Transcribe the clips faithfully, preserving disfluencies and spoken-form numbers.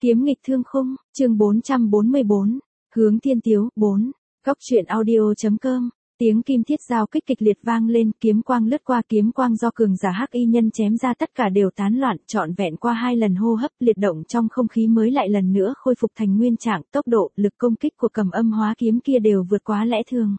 Kiếm nghịch thương khung, chương bốn trăm bốn mươi bốn, hướng thiên tiếu, bốn, góc truyện audio.com, tiếng kim thiết giao kích kịch liệt vang lên, kiếm quang lướt qua, kiếm quang do cường giả hắc y nhân chém ra tất cả đều tán loạn, trọn vẹn qua hai lần hô hấp, liệt động trong không khí mới lại lần nữa khôi phục thành nguyên trạng, tốc độ, lực công kích của Cầm Âm hóa kiếm kia đều vượt quá lẽ thường.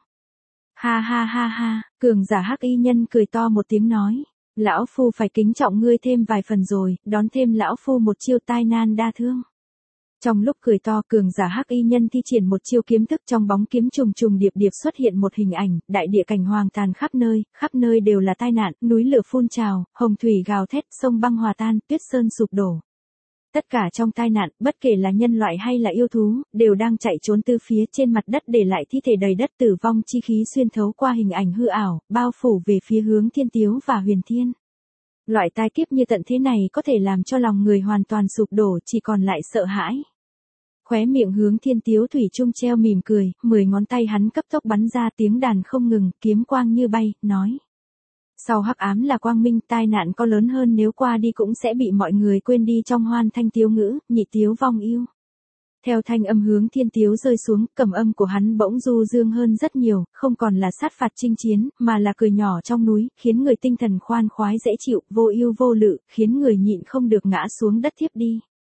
Ha ha ha ha, cường giả hắc y nhân cười to một tiếng nói, lão phu phải kính trọng ngươi thêm vài phần rồi, đón thêm lão phu một chiêu tai nan đa thương. Trong lúc cười to, cường giả hắc y nhân thi triển một chiêu kiếm thức, trong bóng kiếm trùng trùng điệp điệp xuất hiện một hình ảnh, đại địa cảnh hoàng tàn khắp nơi, khắp nơi đều là tai nạn, núi lửa phun trào, hồng thủy gào thét, sông băng hòa tan, tuyết sơn sụp đổ. Tất cả trong tai nạn, bất kể là nhân loại hay là yêu thú, đều đang chạy trốn từ phía trên mặt đất, để lại thi thể đầy đất, tử vong chi khí xuyên thấu qua hình ảnh hư ảo, bao phủ về phía hướng thiên tiếu và huyền thiên. Loại tai kiếp như tận thế này có thể làm cho lòng người hoàn toàn sụp đổ, chỉ còn lại sợ hãi. Khóe miệng hướng thiên tiếu thủy chung treo mỉm cười, mười ngón tay hắn cấp tốc bắn ra, tiếng đàn không ngừng, kiếm quang như bay, nói. Sau hắc ám là quang minh, tai nạn có lớn hơn nếu qua đi cũng sẽ bị mọi người quên đi trong hoan thanh tiếu ngữ, nhị tiếu vong yêu. Theo thanh âm hướng thiên tiếu rơi xuống, Cầm Âm của hắn bỗng du dương hơn rất nhiều, không còn là sát phạt chinh chiến, mà là cười nhỏ trong núi, khiến người tinh thần khoan khoái dễ chịu, vô ưu vô lự, khiến người nhịn không được ngã xuống đất thiếp đi.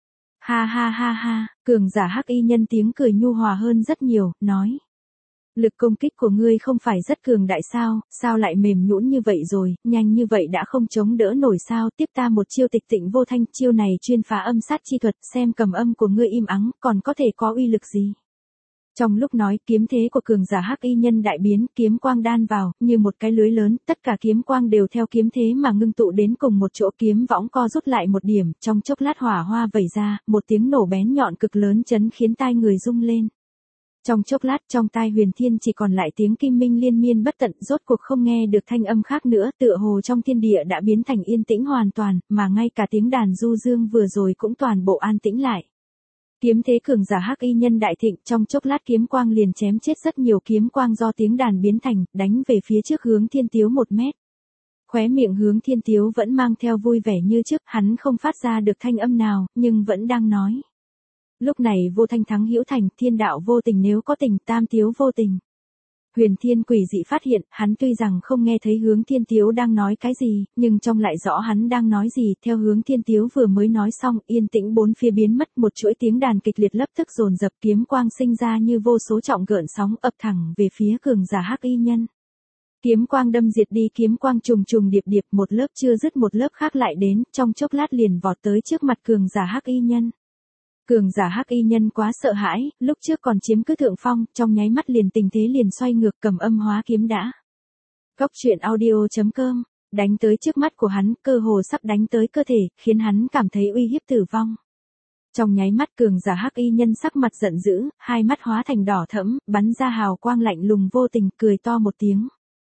Ha ha ha ha, cường giả hắc y nhân tiếng cười nhu hòa hơn rất nhiều, nói. Lực công kích của ngươi không phải rất cường đại sao, sao lại mềm nhũn như vậy rồi, nhanh như vậy đã không chống đỡ nổi sao, tiếp ta một chiêu tịch tịnh vô thanh, chiêu này chuyên phá âm sát chi thuật, xem Cầm Âm của ngươi im ắng, còn có thể có uy lực gì. Trong lúc nói, kiếm thế của cường giả hắc y nhân đại biến, kiếm quang đan vào, như một cái lưới lớn, tất cả kiếm quang đều theo kiếm thế mà ngưng tụ đến cùng một chỗ, kiếm võng co rút lại một điểm, trong chốc lát hỏa hoa vẩy ra, một tiếng nổ bén nhọn cực lớn chấn khiến tai người rung lên. Trong chốc lát, trong tai huyền thiên chỉ còn lại tiếng kim minh liên miên bất tận, rốt cuộc không nghe được thanh âm khác nữa, tựa hồ trong thiên địa đã biến thành yên tĩnh hoàn toàn, mà ngay cả tiếng đàn du dương vừa rồi cũng toàn bộ an tĩnh lại. Kiếm thế cường giả hắc y nhân đại thịnh, trong chốc lát kiếm quang liền chém chết rất nhiều kiếm quang do tiếng đàn biến thành, đánh về phía trước hướng thiên tiếu một mét. Khóe miệng hướng thiên tiếu vẫn mang theo vui vẻ như trước, hắn không phát ra được thanh âm nào, nhưng vẫn đang nói. Lúc này vô thanh thắng hữu thành, thiên đạo vô tình nếu có tình, tam tiếu vô tình. Huyền thiên quỷ dị phát hiện, hắn tuy rằng không nghe thấy hướng thiên tiếu đang nói cái gì, nhưng trong lại rõ hắn đang nói gì, theo hướng thiên tiếu vừa mới nói xong, yên tĩnh bốn phía biến mất, một chuỗi tiếng đàn kịch liệt lập tức dồn dập, kiếm quang sinh ra như vô số trọng gợn sóng ập thẳng về phía cường giả hắc y nhân. Kiếm quang đâm diệt đi, kiếm quang trùng trùng điệp điệp, một lớp chưa dứt một lớp khác lại đến, trong chốc lát liền vọt tới trước mặt cường giả hắc y nhân. Cường giả hắc y nhân quá sợ hãi, lúc trước còn chiếm cứ thượng phong, trong nháy mắt liền tình thế liền xoay ngược, Cầm Âm hóa kiếm đã. Góc truyện audio.com, đánh tới trước mắt của hắn, cơ hồ sắp đánh tới cơ thể, khiến hắn cảm thấy uy hiếp tử vong. Trong nháy mắt cường giả hắc y nhân sắc mặt giận dữ, hai mắt hóa thành đỏ thẫm, bắn ra hào quang lạnh lùng vô tình, cười to một tiếng.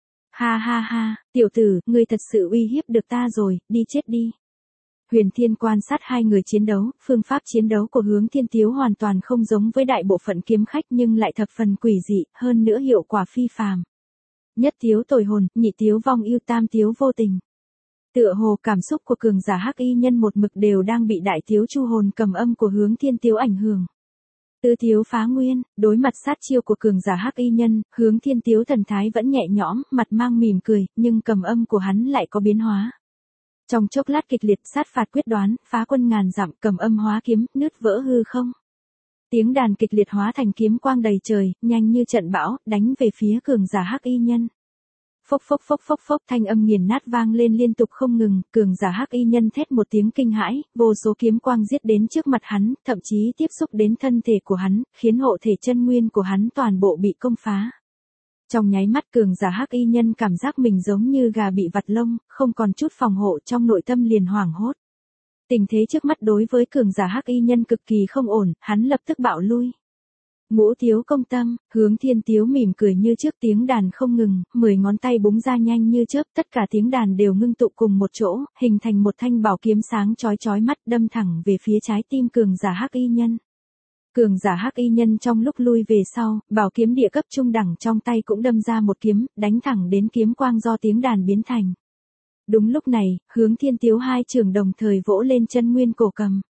Ha ha ha, tiểu tử, ngươi thật sự uy hiếp được ta rồi, đi chết đi. Huyền Thiên quan sát hai người chiến đấu, phương pháp chiến đấu của hướng thiên tiếu hoàn toàn không giống với đại bộ phận kiếm khách nhưng lại thập phần quỷ dị, hơn nữa hiệu quả phi phàm. Nhất tiếu tồi hồn, nhị tiếu vong yêu, tam tiếu vô tình. Tựa hồ cảm xúc của cường giả hắc y nhân một mực đều đang bị đại tiếu chu hồn Cầm Âm của hướng thiên tiếu ảnh hưởng. Tứ tiếu phá nguyên, đối mặt sát chiêu của cường giả hắc y nhân, hướng thiên tiếu thần thái vẫn nhẹ nhõm, mặt mang mỉm cười, nhưng Cầm Âm của hắn lại có biến hóa. Trong chốc lát kịch liệt, sát phạt quyết đoán, phá quân ngàn dặm, Cầm Âm hóa kiếm, nứt vỡ hư không. Tiếng đàn kịch liệt hóa thành kiếm quang đầy trời, nhanh như trận bão, đánh về phía cường giả hắc y nhân. Phốc phốc phốc phốc phốc, thanh âm nghiền nát vang lên liên tục không ngừng, cường giả hắc y nhân thét một tiếng kinh hãi, vô số kiếm quang giết đến trước mặt hắn, thậm chí tiếp xúc đến thân thể của hắn, khiến hộ thể chân nguyên của hắn toàn bộ bị công phá. Trong nháy mắt cường giả hắc y nhân cảm giác mình giống như gà bị vặt lông, không còn chút phòng hộ, trong nội tâm liền hoảng hốt. Tình thế trước mắt đối với cường giả hắc y nhân cực kỳ không ổn, hắn lập tức bạo lui. Ngũ tiếu công tâm, hướng thiên tiếu mỉm cười như trước, tiếng đàn không ngừng, mười ngón tay búng ra nhanh như chớp, tất cả tiếng đàn đều ngưng tụ cùng một chỗ, hình thành một thanh bảo kiếm sáng chói chói mắt, đâm thẳng về phía trái tim cường giả hắc y nhân. Cường giả hắc y nhân trong lúc lui về sau, bảo kiếm địa cấp trung đẳng trong tay cũng đâm ra một kiếm, đánh thẳng đến kiếm quang do tiếng đàn biến thành. Đúng lúc này, hướng thiên tiếu hai trường đồng thời vỗ lên chân nguyên cổ cầm.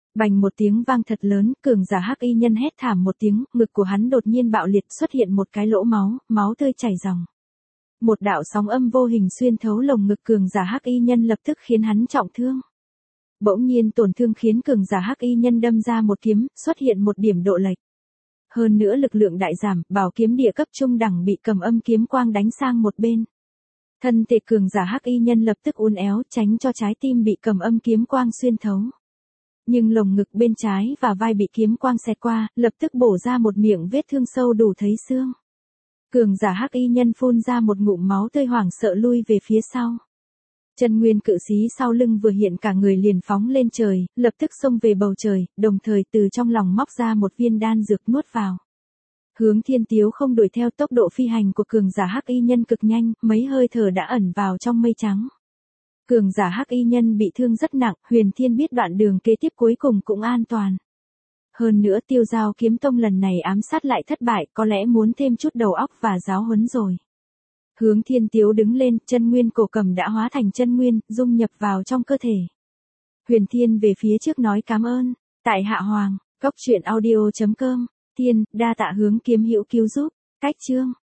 Bành một tiếng vang thật lớn, cường giả hắc y nhân hét thảm một tiếng, ngực của hắn đột nhiên bạo liệt, xuất hiện một cái lỗ máu, máu tươi chảy ròng. Một đạo sóng âm vô hình xuyên thấu lồng ngực cường giả hắc y nhân lập tức khiến hắn trọng thương. Bỗng nhiên tổn thương khiến cường giả hắc y nhân đâm ra một kiếm, xuất hiện một điểm độ lệch. Hơn nữa lực lượng đại giảm, bảo kiếm địa cấp trung đẳng bị cầm âm kiếm quang đánh sang một bên. Thân thể cường giả hắc y nhân lập tức uốn éo, tránh cho trái tim bị cầm âm kiếm quang xuyên thấu. Nhưng lồng ngực bên trái và vai bị kiếm quang xẹt qua, lập tức bổ ra một miệng vết thương sâu đủ thấy xương. Cường giả hắc y nhân phun ra một ngụm máu tươi hoảng sợ lui về phía sau. Chân nguyên cự sĩ sau lưng vừa hiện cả người liền phóng lên trời, lập tức xông về bầu trời, đồng thời từ trong lòng móc ra một viên đan dược nuốt vào. Hướng Thiên Tiếu không đuổi theo, tốc độ phi hành của cường giả hắc y nhân cực nhanh, mấy hơi thở đã ẩn vào trong mây trắng. Cường giả hắc y nhân bị thương rất nặng, Huyền Thiên biết đoạn đường kế tiếp cuối cùng cũng an toàn. Hơn nữa Tiêu Giao Kiếm Tông lần này ám sát lại thất bại, có lẽ muốn thêm chút đầu óc và giáo huấn rồi. Hướng Thiên Tiếu đứng lên, chân nguyên cổ cầm đã hóa thành chân nguyên, dung nhập vào trong cơ thể. Huyền Thiên về phía trước nói cảm ơn, tại Hạ Hoàng, Cốc Truyện Audio chấm com, Thiên, đa tạ Hướng kiếm hữu cứu giúp, cách chương.